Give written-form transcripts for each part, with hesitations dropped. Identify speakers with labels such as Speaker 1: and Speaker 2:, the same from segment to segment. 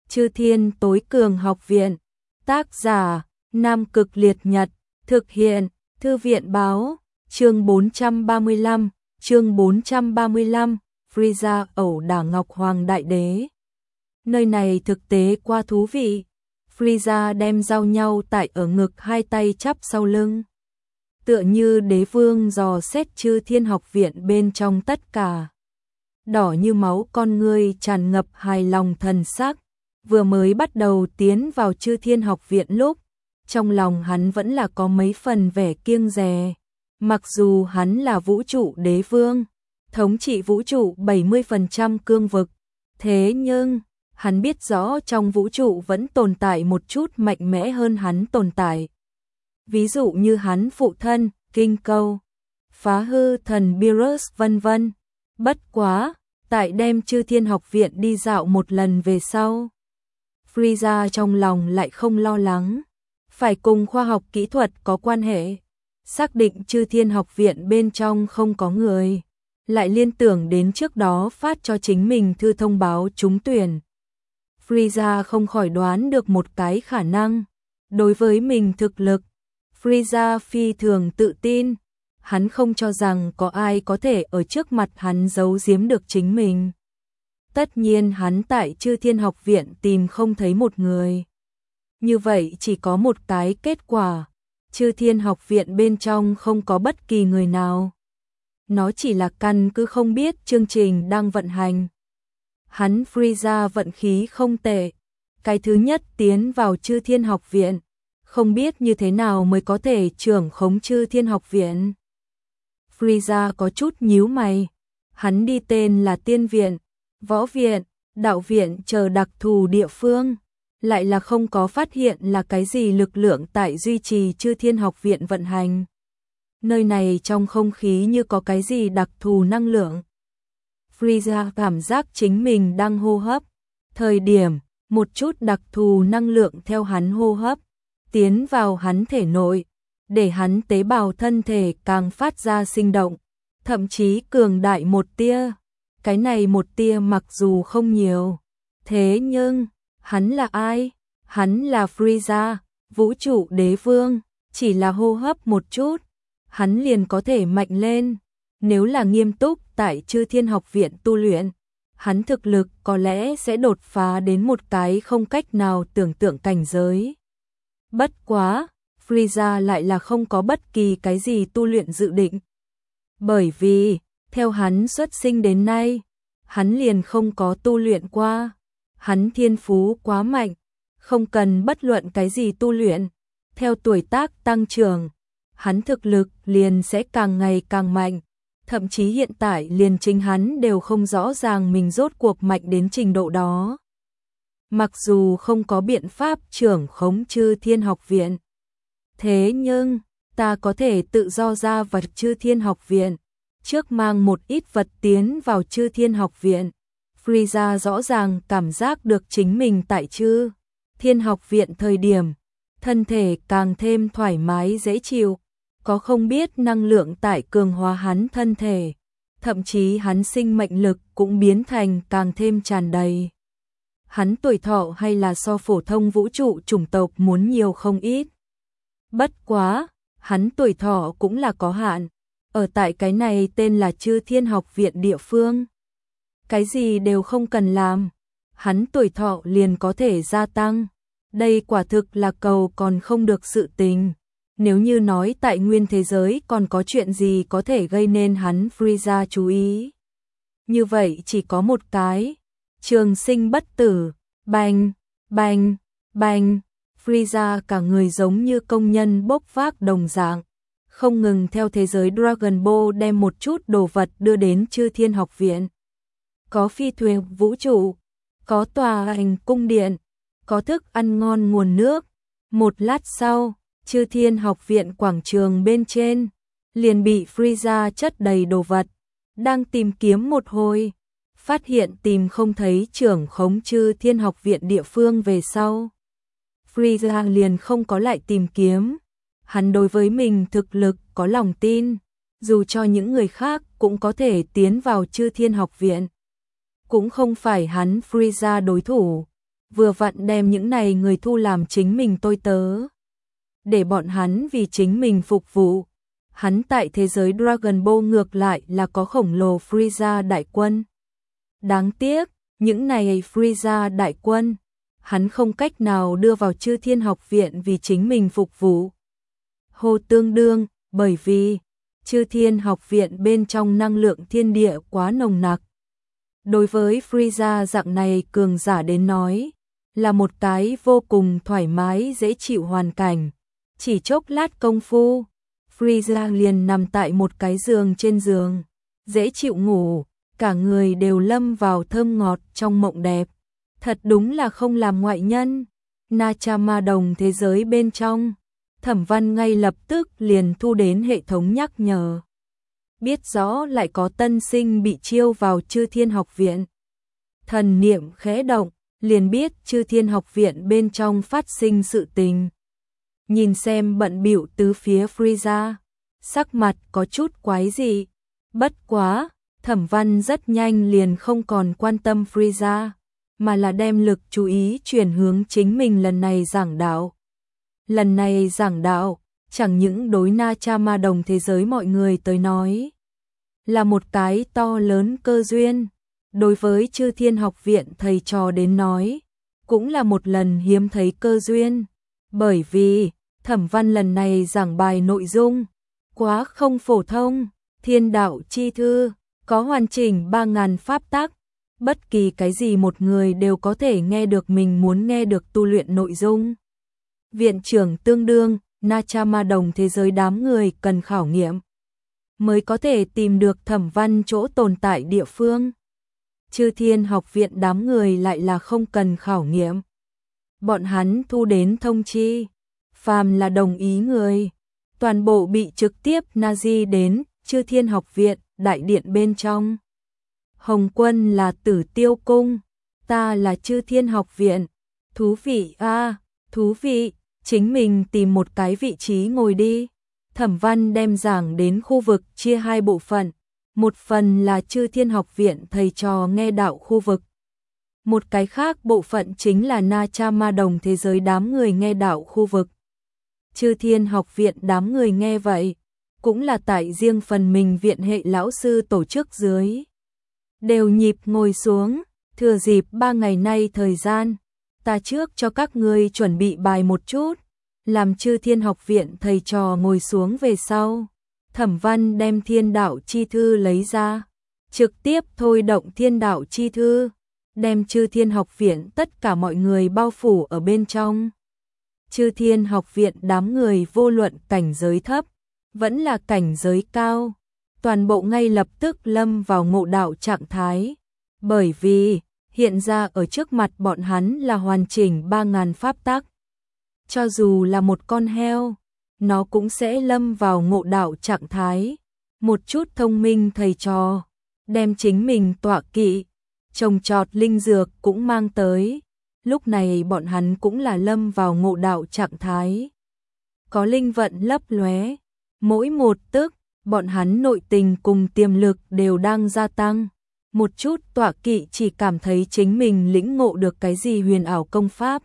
Speaker 1: Chư Thiên Tối Cường Học Viện. Tác giả: Nam Cực Liệt Nhật. Thực hiện: Thư viện báo. Chương 435. Chương 435. Frieza ẩu đả Ngọc Hoàng Đại Đế. Nơi này thực tế quá thú vị. Frieza đem giao nhau tại ở ngực, hai tay chắp sau lưng, tựa như đế vương dò xét Chư Thiên Học Viện bên trong tất cả. Đỏ như máu con ngươi tràn ngập hài lòng thần sắc. Vừa mới bắt đầu tiến vào Chư Thiên Học Viện lúc, trong lòng hắn vẫn là có mấy phần vẻ kiêng dè. Mặc dù hắn là vũ trụ đế vương, thống trị vũ trụ 70% cương vực, thế nhưng hắn biết rõ trong vũ trụ vẫn tồn tại một chút mạnh mẽ hơn hắn tồn tại. Ví dụ như hắn phụ thân, Kinh Câu, Phá Hư Thần Beerus vân vân. Bất quá, tại đem Chư Thiên Học Viện đi dạo một lần về sau, Frieza trong lòng lại không lo lắng. Phải cùng khoa học kỹ thuật có quan hệ, xác định Chư Thiên Học Viện bên trong không có người, lại liên tưởng đến trước đó phát cho chính mình thư thông báo trúng tuyển. Frieza không khỏi đoán được một cái khả năng. Đối với mình thực lực, Frieza phi thường tự tin. Hắn không cho rằng có ai có thể ở trước mặt hắn giấu giếm được chính mình. Tất nhiên hắn tại Chư Thiên Học Viện tìm không thấy một người. Như vậy chỉ có một cái kết quả. Chư Thiên Học Viện bên trong không có bất kỳ người nào. Nó chỉ là căn cứ không biết chương trình đang vận hành. Hắn Frieza vận khí không tệ. Cái thứ nhất tiến vào Chư Thiên Học Viện, không biết như thế nào mới có thể trưởng khống Chư Thiên Học Viện. Frieza có chút nhíu mày. Hắn đi tên là Tiên Viện, Võ Viện, Đạo Viện chờ đặc thù địa phương, lại là không có phát hiện là cái gì lực lượng tại duy trì Chư Thiên Học Viện vận hành. Nơi này trong không khí như có cái gì đặc thù năng lượng. Frieza cảm giác chính mình đang hô hấp. Thời điểm, một chút đặc thù năng lượng theo hắn hô hấp, tiến vào hắn thể nội, để hắn tế bào thân thể càng phát ra sinh động, thậm chí cường đại một tia. Cái này một tia mặc dù không nhiều, thế nhưng, hắn là ai? Hắn là Frieza, vũ trụ đế vương, chỉ là hô hấp một chút, hắn liền có thể mạnh lên. Nếu là nghiêm túc tại Chư Thiên Học Viện tu luyện, hắn thực lực có lẽ sẽ đột phá đến một cái không cách nào tưởng tượng cảnh giới. Bất quá, Frieza lại là không có bất kỳ cái gì tu luyện dự định. Bởi vì, theo hắn xuất sinh đến nay, hắn liền không có tu luyện qua. Hắn thiên phú quá mạnh, không cần bất luận cái gì tu luyện. Theo tuổi tác tăng trưởng, hắn thực lực liền sẽ càng ngày càng mạnh. Thậm chí hiện tại liền chính hắn đều không rõ ràng mình rốt cuộc mạnh đến trình độ đó. Mặc dù không có biện pháp trưởng khống Chư Thiên Học Viện, thế nhưng ta có thể tự do ra vào Chư Thiên Học Viện, trước mang một ít vật tiến vào Chư Thiên Học Viện. Frieza rõ ràng cảm giác được chính mình tại Chư Thiên Học Viện thời điểm, thân thể càng thêm thoải mái dễ chịu, có không biết năng lượng tại cường hóa hắn thân thể, thậm chí hắn sinh mệnh lực cũng biến thành càng thêm tràn đầy. Hắn tuổi thọ hay là so phổ thông vũ trụ chủng tộc muốn nhiều không ít. Bất quá, hắn tuổi thọ cũng là có hạn, ở tại cái này tên là Chư Thiên Học Viện địa phương. Cái gì đều không cần làm, hắn tuổi thọ liền có thể gia tăng. Đây quả thực là cầu còn không được sự tình. Nếu như nói tại nguyên thế giới còn có chuyện gì có thể gây nên hắn Frieza chú ý, như vậy chỉ có một cái, trường sinh bất tử. Bành, bành, bành. Frieza cả người giống như công nhân bốc vác đồng dạng, không ngừng theo thế giới Dragon Ball đem một chút đồ vật đưa đến Chư Thiên Học Viện. Có phi thuyền vũ trụ, có tòa hành cung điện, có thức ăn ngon nguồn nước. Một lát sau, Chư Thiên Học Viện quảng trường bên trên liền bị Frieza chất đầy đồ vật. Đang tìm kiếm một hồi, phát hiện tìm không thấy trưởng khống Chư Thiên Học Viện địa phương về sau, Frieza liền không có lại tìm kiếm. Hắn đối với mình thực lực có lòng tin, dù cho những người khác cũng có thể tiến vào Chư Thiên Học Viện, cũng không phải hắn Frieza đối thủ. vừa vặn đem những này người thu làm chính mình tôi tớ. Để bọn hắn vì chính mình phục vụ. Hắn tại thế giới Dragon Ball ngược lại là có khổng lồ Frieza đại quân. Đáng tiếc, những này Frieza đại quân, hắn không cách nào đưa vào Chư Thiên Học Viện vì chính mình phục vụ. Hồ tương đương, bởi vì Chư Thiên Học Viện bên trong năng lượng thiên địa quá nồng nặc. Đối với Frieza dạng này cường giả đến nói, là một cái vô cùng thoải mái dễ chịu hoàn cảnh. Chỉ chốc lát công phu, Frieza liền nằm tại một cái giường trên giường, dễ chịu ngủ, cả người đều lâm vào thơm ngọt trong mộng đẹp. Thật đúng là không làm ngoại nhân. Nachama đồng thế giới bên trong, Thẩm Văn ngay lập tức liền thu đến hệ thống nhắc nhở. Biết rõ lại có tân sinh bị chiêu vào Chư Thiên Học Viện. Thần niệm khẽ động, liền biết Chư Thiên Học Viện bên trong phát sinh sự tình. Nhìn xem bận bịu tứ phía Frieza, sắc mặt có chút quái dị. Bất quá, Thẩm Văn rất nhanh liền không còn quan tâm Frieza, mà là đem lực chú ý chuyển hướng chính mình lần này giảng đạo. Lần này giảng đạo, chẳng những đối Nachama đồng thế giới mọi người tới nói, là một cái to lớn cơ duyên. Đối với Chư Thiên Học Viện thầy trò đến nói, cũng là một lần hiếm thấy cơ duyên. Bởi vì, Thẩm Văn lần này giảng bài nội dung quá không phổ thông, thiên đạo chi thư, có hoàn chỉnh 3.000 pháp tắc. Bất kỳ cái gì một người đều có thể nghe được mình muốn nghe được tu luyện nội dung. Viện trưởng tương đương, Nachama đồng thế giới đám người cần khảo nghiệm mới có thể tìm được Thẩm Văn chỗ tồn tại địa phương. Chư Thiên Học Viện đám người lại là không cần khảo nghiệm. Bọn hắn thu đến thông chi, phàm là đồng ý người, toàn bộ bị trực tiếp Nazi đến Chư Thiên Học Viện đại điện bên trong. Hồng Quân là Tử Tiêu Cung, ta là Chư Thiên Học Viện. Thú vị a, thú vị, chính mình tìm một cái vị trí ngồi đi. Thẩm Văn đem giảng đến khu vực chia hai bộ phận, một phần là Chư Thiên Học Viện thầy trò nghe đạo khu vực. Một cái khác bộ phận chính là Nachama đồng thế giới đám người nghe đạo khu vực. Chư Thiên Học Viện đám người nghe vậy, cũng là tại riêng phần mình viện hệ lão sư tổ chức dưới. Đều nhịp ngồi xuống, thừa dịp 3 ngày nay thời gian, ta trước cho các ngươi chuẩn bị bài một chút, làm Chư Thiên Học Viện thầy trò ngồi xuống về sau. Thẩm Văn đem Thiên Đạo Chi Thư lấy ra, trực tiếp thôi động Thiên Đạo Chi Thư, đem Chư Thiên Học Viện tất cả mọi người bao phủ ở bên trong. Chư Thiên Học Viện đám người vô luận cảnh giới thấp, vẫn là cảnh giới cao, toàn bộ ngay lập tức lâm vào ngộ đạo trạng thái, bởi vì hiện ra ở trước mặt bọn hắn là hoàn chỉnh 3.000 pháp tắc. Cho dù là một con heo, nó cũng sẽ lâm vào ngộ đạo trạng thái. Một chút thông minh thầy trò, đem chính mình tọa kỵ, trồng trọt linh dược cũng mang tới. Lúc này bọn hắn cũng là lâm vào ngộ đạo trạng thái. Có linh vận lấp lóe, mỗi một tức, bọn hắn nội tình cùng tiềm lực đều đang gia tăng. Một chút tọa kỵ chỉ cảm thấy chính mình lĩnh ngộ được cái gì huyền ảo công pháp.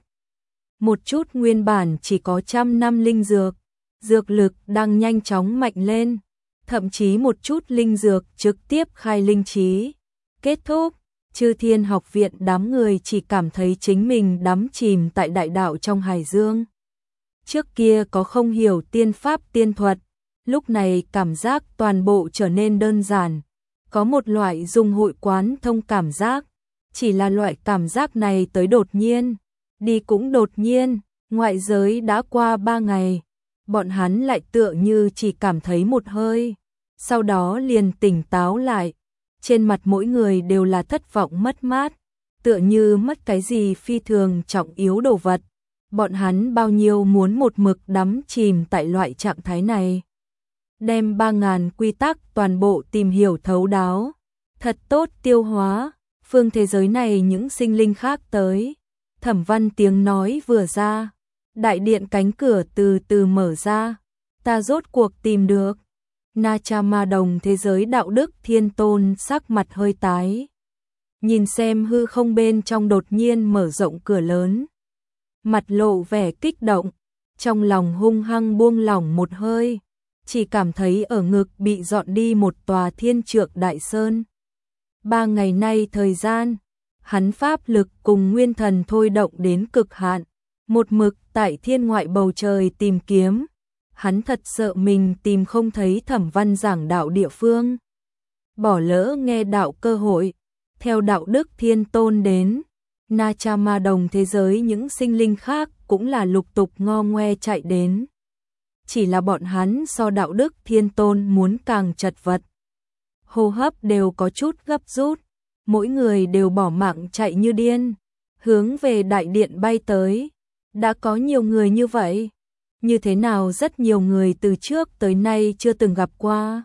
Speaker 1: Một chút nguyên bản chỉ có 100 năm linh dược, dược lực đang nhanh chóng mạnh lên. Thậm chí một chút linh dược trực tiếp khai linh trí. Kết thúc, Chư Thiên Học Viện đám người chỉ cảm thấy chính mình đắm chìm tại đại đạo trong hải dương. Trước kia có không hiểu tiên pháp tiên thuật, lúc này cảm giác toàn bộ trở nên đơn giản. Có một loại dùng hội quán thông cảm giác, chỉ là loại cảm giác này tới đột nhiên, đi cũng đột nhiên. Ngoại giới đã qua 3 ngày, bọn hắn lại tựa như chỉ cảm thấy một hơi, sau đó liền tỉnh táo lại. Trên mặt mỗi người đều là thất vọng mất mát, tựa như mất cái gì phi thường trọng yếu đồ vật. Bọn hắn bao nhiêu muốn một mực đắm chìm tại loại trạng thái này. Đem 3.000 quy tắc toàn bộ tìm hiểu thấu đáo, thật tốt tiêu hóa, phương thế giới này những sinh linh khác tới. Thẩm Văn tiếng nói vừa ra, đại điện cánh cửa từ từ mở ra, ta rốt cuộc tìm được. Nachama đồng thế giới đạo đức thiên tôn sắc mặt hơi tái nhìn xem hư không bên trong đột nhiên mở rộng cửa lớn. Mặt lộ vẻ kích động, trong lòng hung hăng buông lỏng một hơi, chỉ cảm thấy ở ngực bị dọn đi một tòa thiên trượng đại sơn. 3 ngày nay thời gian, hắn pháp lực cùng nguyên thần thôi động đến cực hạn, một mực tại thiên ngoại bầu trời tìm kiếm. Hắn thật sợ mình tìm không thấy Thẩm Văn giảng đạo địa phương, bỏ lỡ nghe đạo cơ hội. Theo đạo đức thiên tôn đến, Na Cha Ma Đồng thế giới những sinh linh khác cũng là lục tục ngo ngoe chạy đến. Chỉ là bọn hắn so đạo đức thiên tôn muốn càng chật vật. Hô hấp đều có chút gấp rút, mỗi người đều bỏ mạng chạy như điên, hướng về đại điện bay tới. Đã có nhiều người như vậy, như thế nào rất nhiều người từ trước tới nay chưa từng gặp qua.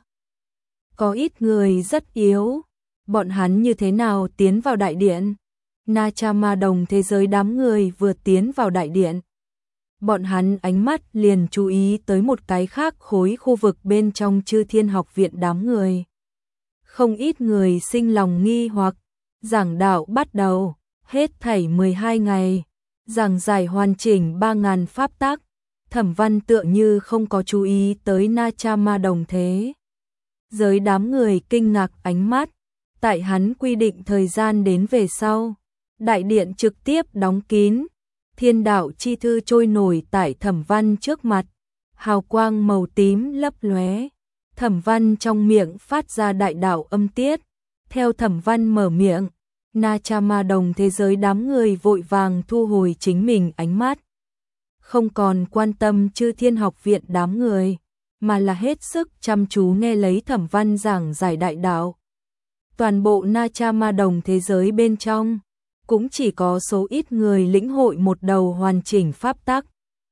Speaker 1: Có ít người rất yếu, bọn hắn như thế nào tiến vào đại điện? Na Cha Ma Đồng thế giới đám người vừa tiến vào đại điện, bọn hắn ánh mắt liền chú ý tới một cái khác khối khu vực bên trong Chư Thiên Học Viện đám người. Không ít người sinh lòng nghi hoặc, giảng đạo bắt đầu, hết thảy 12 ngày, giảng giải hoàn chỉnh 3.000 pháp tắc. Thẩm Văn tựa như không có chú ý tới Na Cha Ma Đồng thế giới đám người kinh ngạc ánh mắt. Tại hắn quy định thời gian đến về sau, đại điện trực tiếp đóng kín, thiên đạo chi thư trôi nổi tại Thẩm Văn trước mặt, hào quang màu tím lấp lóe. Thẩm Văn trong miệng phát ra đại đạo âm tiết, theo Thẩm Văn mở miệng, Na Cha Ma Đồng thế giới đám người vội vàng thu hồi chính mình ánh mắt, không còn quan tâm Chư Thiên Học Viện đám người, mà là hết sức chăm chú nghe lấy Thẩm Văn giảng giải đại đạo. Toàn bộ Na Cha Ma Đồng thế giới bên trong, cũng chỉ có số ít người lĩnh hội một đầu hoàn chỉnh pháp tắc.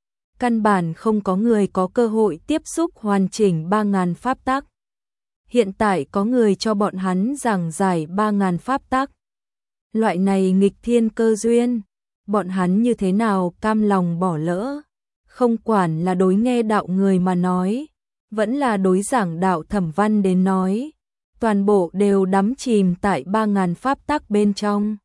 Speaker 1: Căn bản không có người có cơ hội tiếp xúc hoàn chỉnh 3.000 pháp tắc. Hiện tại có người cho bọn hắn giảng giải 3.000 pháp tắc. Loại này nghịch thiên cơ duyên, bọn hắn như thế nào cam lòng bỏ lỡ? Không quản là đối nghe đạo người mà nói, vẫn là đối giảng đạo Thẩm Văn đến nói, toàn bộ đều đắm chìm tại 3.000 pháp tắc bên trong.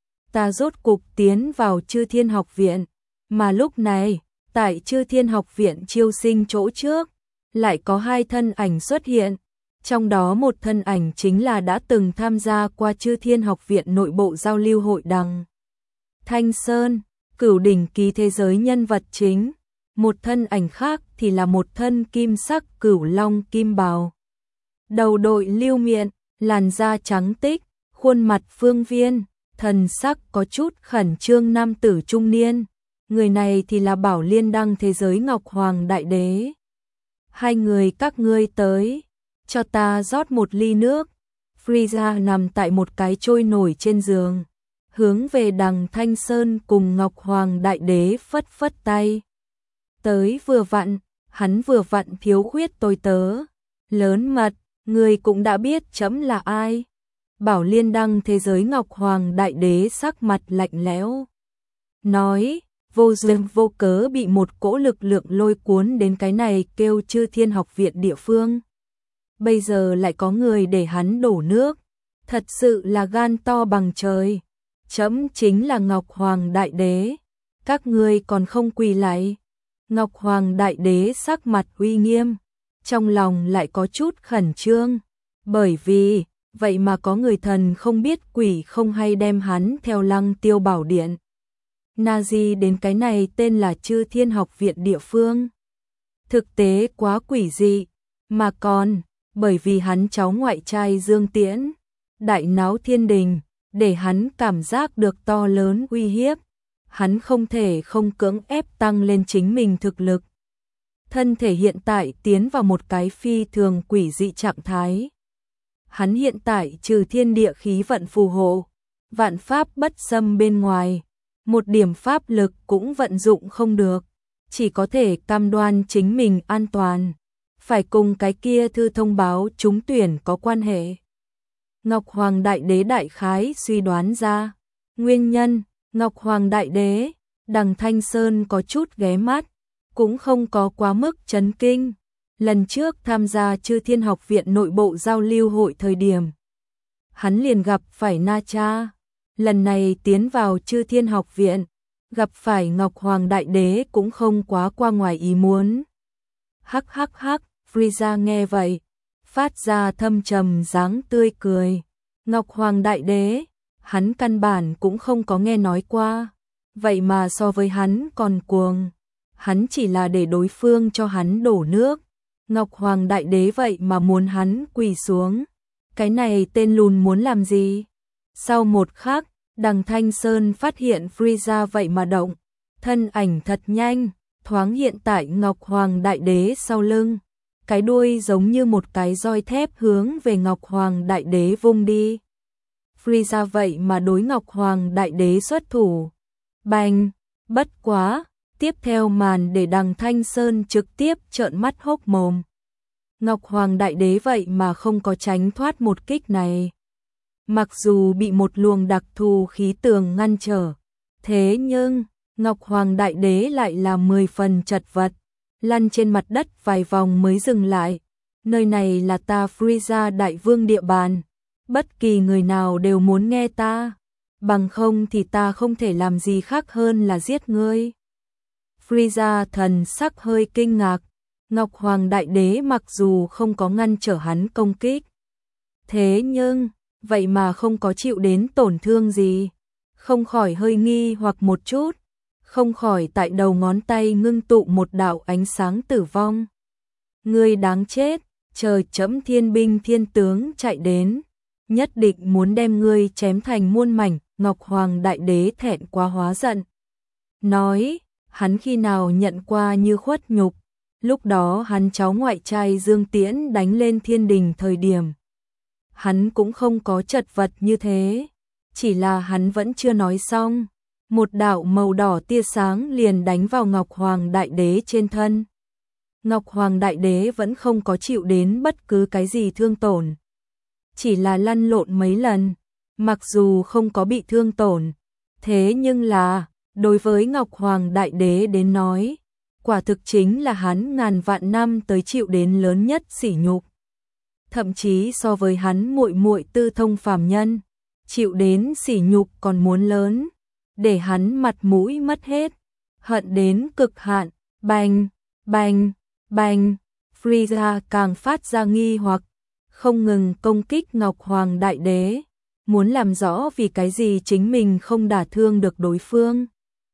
Speaker 1: Ta rốt cục tiến vào Chư Thiên Học Viện, mà lúc này, tại Chư Thiên Học Viện chiêu sinh chỗ trước, lại có 2 thân ảnh xuất hiện. Trong đó một thân ảnh chính là đã từng tham gia qua Chư Thiên Học Viện nội bộ giao lưu hội Đằng Thanh Sơn, cửu đỉnh ký thế giới nhân vật chính. Một thân ảnh khác thì là một thân kim sắc cửu long kim bào. Đầu đội lưu miệng, làn da trắng tích, khuôn mặt phương viên, thần sắc có chút khẩn trương nam tử trung niên. Người này thì là Bảo Liên Đăng thế giới Ngọc Hoàng Đại Đế. 2 người các ngươi tới, cho ta rót một ly nước. Frieza nằm tại một cái trôi nổi trên giường, hướng về Đằng Thanh Sơn cùng Ngọc Hoàng Đại Đế phất phất tay. Tới vừa vặn, hắn vừa vặn thiếu khuyết tôi tớ. Lớn mật, người cũng đã biết chấm là ai. Bảo Liên Đăng thế giới Ngọc Hoàng Đại Đế sắc mặt lạnh lẽo, nói, vô duyên vô cớ bị một cỗ lực lượng lôi cuốn đến cái này kêu Chư Thiên Học Viện địa phương. Bây giờ lại có người để hắn đổ nước, thật sự là gan to bằng trời. Chấm chính là Ngọc Hoàng Đại Đế, các ngươi còn không quỳ lạy. Ngọc Hoàng Đại Đế sắc mặt uy nghiêm, trong lòng lại có chút khẩn trương, bởi vì vậy mà có người thần không biết quỷ không hay đem hắn theo Lăng Tiêu Bảo Điện Nazi đến cái này tên là Chư Thiên Học Viện địa phương. Thực tế quá quỷ dị, mà còn bởi vì hắn cháu ngoại trai Dương Tiễn đại náo thiên đình, để hắn cảm giác được to lớn uy hiếp. Hắn không thể không cưỡng ép tăng lên chính mình thực lực. Thân thể hiện tại tiến vào một cái phi thường quỷ dị trạng thái. Hắn hiện tại trừ thiên địa khí vận phù hộ, vạn pháp bất xâm bên ngoài, một điểm pháp lực cũng vận dụng không được, chỉ có thể cam đoan chính mình an toàn, phải cùng cái kia thư thông báo trúng tuyển có quan hệ. Ngọc Hoàng Đại Đế đại khái suy đoán ra nguyên nhân. Ngọc Hoàng Đại Đế, Đằng Thanh Sơn có chút ghé mắt, cũng không có quá mức chấn kinh. Lần trước tham gia Chư Thiên Học Viện nội bộ giao lưu hội thời điểm, hắn liền gặp phải Na Cha. Lần này tiến vào Chư Thiên Học Viện, gặp phải Ngọc Hoàng Đại Đế cũng không quá qua ngoài ý muốn. Hắc hắc hắc, Frieza nghe vậy, phát ra thâm trầm dáng tươi cười. Ngọc Hoàng Đại Đế, hắn căn bản cũng không có nghe nói qua, vậy mà so với hắn còn cuồng. Hắn chỉ là để đối phương cho hắn đổ nước. Ngọc Hoàng Đại Đế vậy mà muốn hắn quỳ xuống. Cái này tên lùn muốn làm gì? Sau một khắc, Đằng Thanh Sơn phát hiện Frieza vậy mà động. Thân ảnh thật nhanh, thoáng hiện tại Ngọc Hoàng Đại Đế sau lưng. Cái đuôi giống như một cái roi thép hướng về Ngọc Hoàng Đại Đế vung đi. Frieza vậy mà đối Ngọc Hoàng Đại Đế xuất thủ. Bành, bất quá, tiếp theo màn để Đằng Thanh Sơn trực tiếp trợn mắt hốc mồm. Ngọc Hoàng Đại Đế vậy mà không có tránh thoát một kích này. Mặc dù bị một luồng đặc thù khí tường ngăn trở, thế nhưng Ngọc Hoàng Đại Đế lại là 10 phần chật vật, lăn trên mặt đất vài vòng mới dừng lại. Nơi này là ta Frieza Đại Vương địa bàn, bất kỳ người nào đều muốn nghe ta, bằng không thì ta không thể làm gì khác hơn là giết ngươi. Frieza thần sắc hơi kinh ngạc, Ngọc Hoàng Đại Đế mặc dù không có ngăn trở hắn công kích, thế nhưng vậy mà không có chịu đến tổn thương gì, không khỏi hơi nghi hoặc một chút, không khỏi tại đầu ngón tay ngưng tụ một đạo ánh sáng tử vong. Ngươi đáng chết, chờ chấm thiên binh thiên tướng chạy đến, nhất định muốn đem ngươi chém thành muôn mảnh. Ngọc Hoàng Đại Đế thẹn quá hóa giận, nói, hắn khi nào nhận qua như khuất nhục, lúc đó hắn cháu ngoại trai Dương Tiễn đánh lên thiên đình thời điểm. Hắn cũng không có chật vật như thế, chỉ là hắn vẫn chưa nói xong. Một đạo màu đỏ tia sáng liền đánh vào Ngọc Hoàng Đại Đế trên thân. Ngọc Hoàng Đại Đế vẫn không có chịu đến bất cứ cái gì thương tổn, chỉ là lăn lộn mấy lần, mặc dù không có bị thương tổn, thế nhưng là, đối với Ngọc Hoàng Đại Đế đến nói, quả thực chính là hắn ngàn vạn năm tới chịu đến lớn nhất sỉ nhục. Thậm chí so với hắn muội muội Tư Thông phàm nhân, chịu đến sỉ nhục còn muốn lớn, để hắn mặt mũi mất hết, hận đến cực hạn. Bành, bành, bành, Frieza càng phát ra nghi hoặc, không ngừng công kích Ngọc Hoàng Đại Đế, muốn làm rõ vì cái gì chính mình không đả thương được đối phương.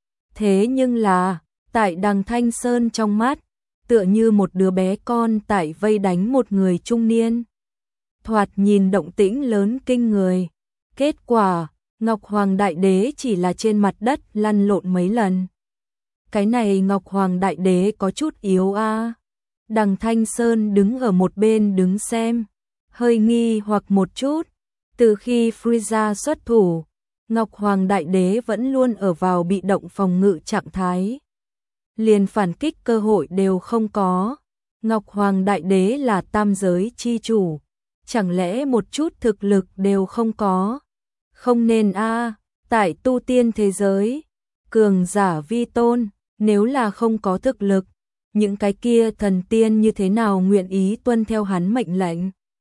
Speaker 1: Thế nhưng là, tại Đằng Thanh Sơn trong mắt, tựa như một đứa bé con tại vây đánh một người trung niên. Thoạt nhìn động tĩnh lớn kinh người. Kết quả, Ngọc Hoàng Đại Đế chỉ là trên mặt đất lăn lộn mấy lần. Cái này Ngọc Hoàng Đại Đế có chút yếu a. Đằng Thanh Sơn đứng ở một bên đứng xem, hơi nghi hoặc một chút. Từ khi Frieza xuất thủ, Ngọc Hoàng Đại Đế vẫn luôn ở vào bị động phòng ngự trạng thái, liền phản kích cơ hội đều không có. Ngọc Hoàng Đại Đế là tam giới chi chủ, chẳng lẽ một chút thực lực đều không có? Không nên a, tại tu tiên thế giới, cường giả vi tôn, nếu là không có thực lực, những cái kia thần tiên như thế nào nguyện ý tuân theo hắn mệnh lệnh?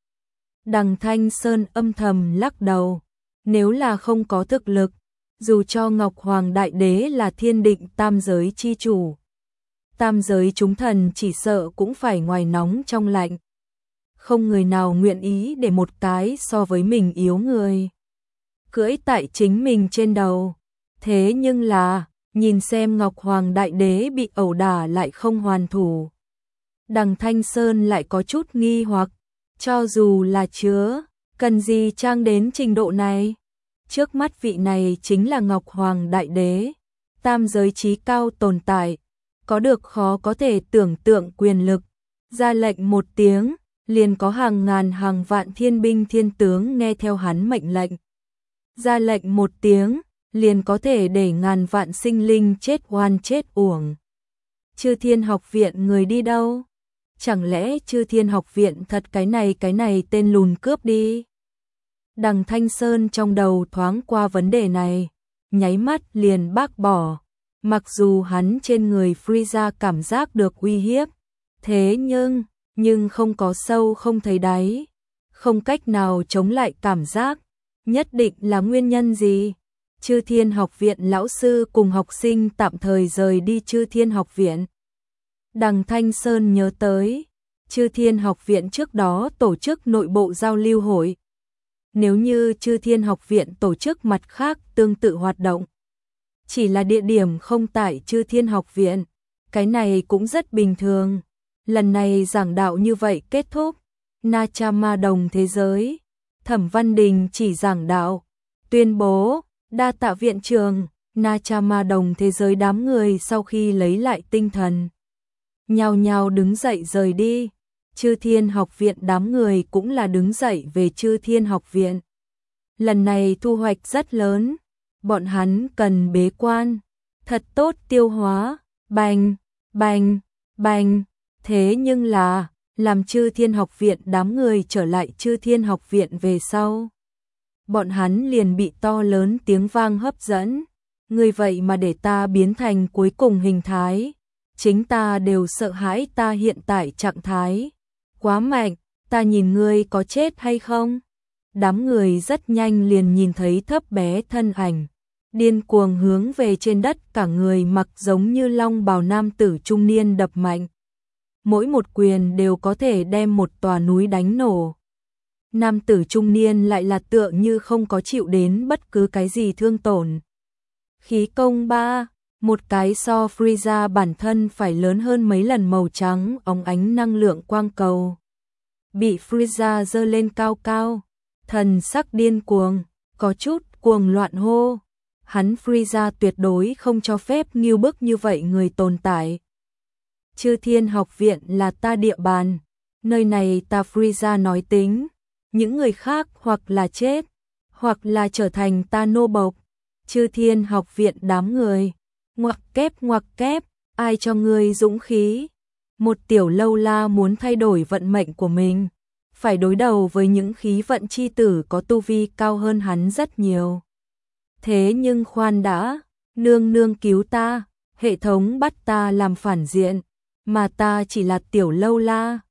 Speaker 1: Đằng Thanh Sơn âm thầm lắc đầu, nếu là không có thực lực, dù cho Ngọc Hoàng Đại Đế là thiên định tam giới chi chủ, tam giới chúng thần chỉ sợ cũng phải ngoài nóng trong lạnh. Không người nào nguyện ý để một cái so với mình yếu người cưỡi tại chính mình trên đầu. Thế nhưng là, nhìn xem Ngọc Hoàng Đại Đế bị ẩu đả lại không hoàn thủ, Đằng Thanh Sơn lại có chút nghi hoặc, cho dù là chứa, cần gì trang đến trình độ này? Trước mắt vị này chính là Ngọc Hoàng Đại Đế, tam giới chí cao tồn tại, có được khó có thể tưởng tượng quyền lực, ra lệnh một tiếng, liền có hàng ngàn hàng vạn thiên binh thiên tướng nghe theo hắn mệnh lệnh. Ra lệnh một tiếng, liền có thể để ngàn vạn sinh linh chết oan chết uổng. Chư Thiên Học Viện người đi đâu? Chẳng lẽ Chư Thiên Học Viện thật cái này tên lùn cướp đi? Đằng Thanh Sơn trong đầu thoáng qua vấn đề này, nháy mắt liền bác bỏ. Mặc dù hắn trên người Frieza cảm giác được uy hiếp, thế nhưng không có sâu không thấy đáy, không cách nào chống lại cảm giác nhất định là nguyên nhân gì? Chư Thiên Học viện lão sư cùng học sinh tạm thời rời đi Chư Thiên Học viện. Đằng Thanh Sơn nhớ tới, Chư Thiên Học viện trước đó tổ chức nội bộ giao lưu hội. Nếu như Chư Thiên Học viện tổ chức mặt khác tương tự hoạt động, chỉ là địa điểm không tại Chư Thiên Học viện, cái này cũng rất bình thường. Lần này giảng đạo như vậy kết thúc, Na Cha Ma Đồng thế giới, Thẩm Văn Đình chỉ giảng đạo, tuyên bố, đa tạ viện trường. Na Cha Ma Đồng thế giới đám người sau khi lấy lại tinh thần, nhao nhao đứng dậy rời đi. Chư Thiên Học viện đám người cũng là đứng dậy về Chư Thiên Học viện. Lần này thu hoạch rất lớn, bọn hắn cần bế quan, thật tốt tiêu hóa, bành, bành, bành. Thế nhưng là, làm Chư Thiên Học viện đám người trở lại Chư Thiên Học viện về sau, bọn hắn liền bị to lớn tiếng vang hấp dẫn. Người vậy mà để ta biến thành cuối cùng hình thái, chính ta đều sợ hãi ta hiện tại trạng thái. Quá mạnh, ta nhìn ngươi có chết hay không? Đám người rất nhanh liền nhìn thấy thấp bé thân ảnh, điên cuồng hướng về trên đất, cả người mặc giống như long bào nam tử trung niên đập mạnh. Mỗi một quyền đều có thể đem một tòa núi đánh nổ. Nam tử trung niên lại là tựa như không có chịu đến bất cứ cái gì thương tổn. Khí công 3, một cái so Frieza bản thân phải lớn hơn mấy lần màu trắng óng ánh năng lượng quang cầu. Bị Frieza giơ lên cao cao, thần sắc điên cuồng, có chút cuồng loạn hô. Hắn Frieza tuyệt đối không cho phép nghiêu bức như vậy người tồn tại. Chư Thiên Học viện là ta địa bàn, nơi này ta Frieza nói tính, những người khác hoặc là chết, hoặc là trở thành ta nô bộc. Chư Thiên Học viện đám người, ngoặc kép, ai cho ngươi dũng khí? Một tiểu lâu la muốn thay đổi vận mệnh của mình, phải đối đầu với những khí vận chi tử có tu vi cao hơn hắn rất nhiều. Thế nhưng khoan đã, nương nương cứu ta, hệ thống bắt ta làm phản diện, mà ta chỉ là tiểu lâu la,